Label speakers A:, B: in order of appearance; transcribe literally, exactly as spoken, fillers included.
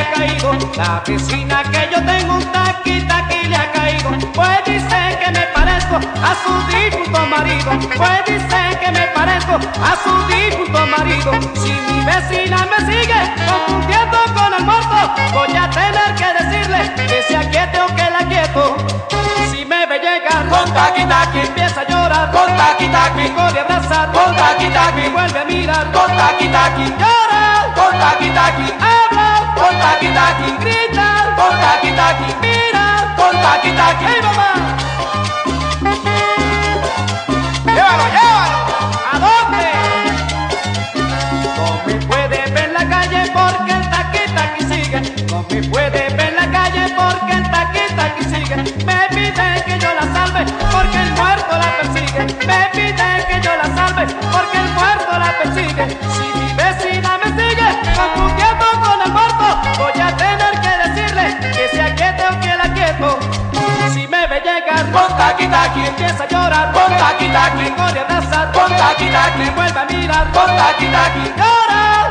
A: ha caído. La vecina que yo tengo un taqui taqui le ha caído. Pues dice que me parezco a su difunto marido. Pues dice que me parezco a su difunto marido. Si mi vecina me sigue confundiendo con el muerto, voy a tener que decirle que se aquiete o que la quieto. Si me ve llegar
B: con taqui taqui,
A: empieza a llorar
B: con taqui taqui,
A: me corre a abrazar
B: con taqui taqui,
A: me vuelve a mirar
B: con taqui taqui,
A: llora
B: con taqui taqui,
A: habla
B: con taqui taqui,
A: grita
B: con taqui taqui,
A: mira
B: con taqui taqui.
A: ¡Ey, mamá!
B: ¡Llévalo, llévalo!
A: ¿A dónde? No me puede ver en la calle porque el taqui taqui sigue. No me puede ver en la calle porque el taqui taqui sigue. Me pide que yo la salve porque el muerto la persigue. Me pide que yo la salve porque el muerto la persigue. Si mi vecina me sigue confundiendo con el muerto, voy a tener que decirle que se aquiete o que la quieto. Si me ve llegar
B: con taqui taqui,
A: empieza a llorar
B: con taqui taqui,
A: me corre a abrazar
B: con taqui taqui,
A: me vuelve a mirar
B: con taqui taqui,
A: llora